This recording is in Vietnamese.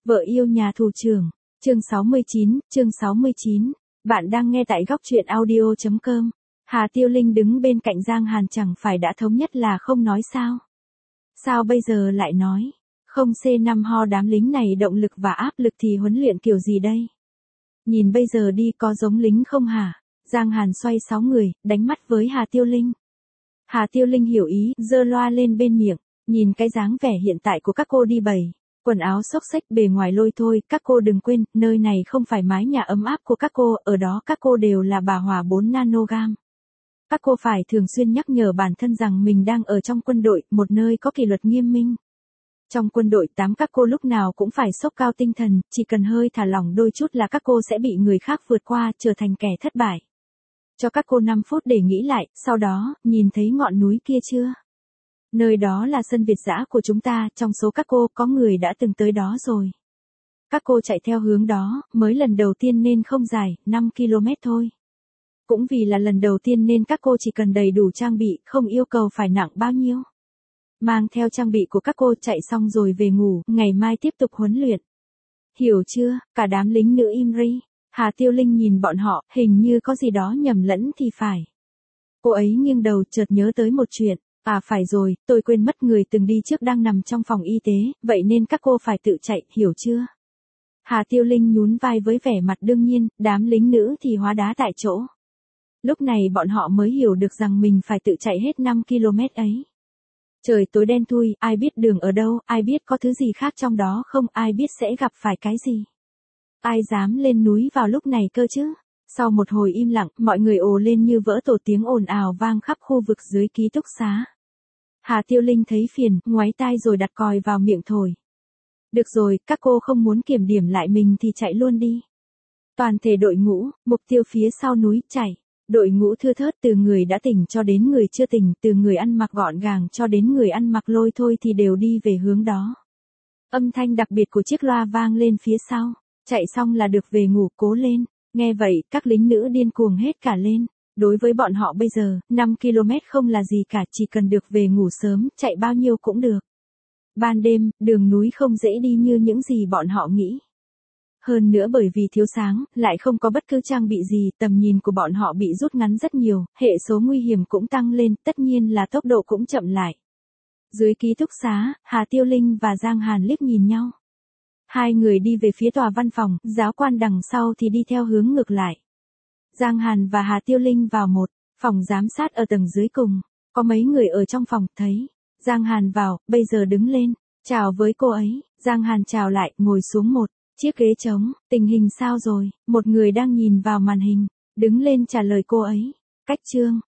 Vợ yêu nhà thủ trưởng, chương 69. Bạn đang nghe tại góc truyện audio.com. Hà Tiêu Linh đứng bên cạnh Giang Hàn chẳng phải đã thống nhất là không nói sao? Sao bây giờ lại nói? Không C5 ho đám lính này động lực và áp lực thì huấn luyện kiểu gì đây? Nhìn bây giờ đi có giống lính không hả? Giang Hàn xoay 6 người, đánh mắt với Hà Tiêu Linh. Hà Tiêu Linh hiểu ý, giơ loa lên bên miệng, nhìn cái dáng vẻ hiện tại của các cô đi bày. Quần áo xốc xếch bề ngoài lôi thôi, các cô đừng quên, nơi này không phải mái nhà ấm áp của các cô, ở đó các cô đều là bà hỏa 4 nanogam. Các cô phải thường xuyên nhắc nhở bản thân rằng mình đang ở trong quân đội, một nơi có kỷ luật nghiêm minh. Trong quân đội các cô lúc nào cũng phải sốc cao tinh thần, chỉ cần hơi thả lỏng đôi chút là các cô sẽ bị người khác vượt qua, trở thành kẻ thất bại. Cho các cô 5 phút để nghĩ lại, sau đó, nhìn thấy ngọn núi kia chưa? Nơi đó là sân Việt dã của chúng ta, trong số các cô có người đã từng tới đó rồi. Các cô chạy theo hướng đó, mới lần đầu tiên nên không dài, 5 km thôi. Cũng vì là lần đầu tiên nên các cô chỉ cần đầy đủ trang bị, không yêu cầu phải nặng bao nhiêu. Mang theo trang bị của các cô chạy xong rồi về ngủ, ngày mai tiếp tục huấn luyện. Hiểu chưa? Cả đám lính nữ im ri. Hà Tiêu Linh nhìn bọn họ, hình như có gì đó nhầm lẫn thì phải. Cô ấy nghiêng đầu chợt nhớ tới một chuyện. À phải rồi, tôi quên mất người từng đi trước đang nằm trong phòng y tế, vậy nên các cô phải tự chạy, hiểu chưa? Hà Tiêu Linh nhún vai với vẻ mặt đương nhiên, đám lính nữ thì hóa đá tại chỗ. Lúc này bọn họ mới hiểu được rằng mình phải tự chạy hết 5 km ấy. Trời tối đen thui, ai biết đường ở đâu, ai biết có thứ gì khác trong đó không, ai biết sẽ gặp phải cái gì. Ai dám lên núi vào lúc này cơ chứ? Sau một hồi im lặng, mọi người ồ lên như vỡ tổ, tiếng ồn ào vang khắp khu vực dưới ký túc xá. Hà Tiêu Linh thấy phiền, ngoáy tai rồi đặt còi vào miệng thổi. Được rồi, các cô không muốn kiểm điểm lại mình thì chạy luôn đi. Toàn thể đội ngũ, mục tiêu phía sau núi, chạy. Đội ngũ thưa thớt từ người đã tỉnh cho đến người chưa tỉnh, từ người ăn mặc gọn gàng cho đến người ăn mặc lôi thôi thì đều đi về hướng đó. Âm thanh đặc biệt của chiếc loa vang lên phía sau. Chạy xong là được về ngủ, cố lên. Nghe vậy, các lính nữ điên cuồng hết cả lên. Đối với bọn họ bây giờ, 5 km không là gì cả, chỉ cần được về ngủ sớm, chạy bao nhiêu cũng được. Ban đêm, đường núi không dễ đi như những gì bọn họ nghĩ. Hơn nữa bởi vì thiếu sáng, lại không có bất cứ trang bị gì, tầm nhìn của bọn họ bị rút ngắn rất nhiều, hệ số nguy hiểm cũng tăng lên, tất nhiên là tốc độ cũng chậm lại. Dưới ký túc xá, Hà Tiêu Linh và Giang Hàn liếc nhìn nhau. Hai người đi về phía tòa văn phòng, giáo quan đằng sau thì đi theo hướng ngược lại. Giang Hàn và Hà Tiêu Linh vào một phòng giám sát ở tầng dưới cùng. Có mấy người ở trong phòng, thấy Giang Hàn vào, bây giờ đứng lên, chào với cô ấy. Giang Hàn chào lại, ngồi xuống một chiếc ghế trống. Tình hình sao rồi? Một người đang nhìn vào màn hình, đứng lên trả lời cô ấy. Cách chương,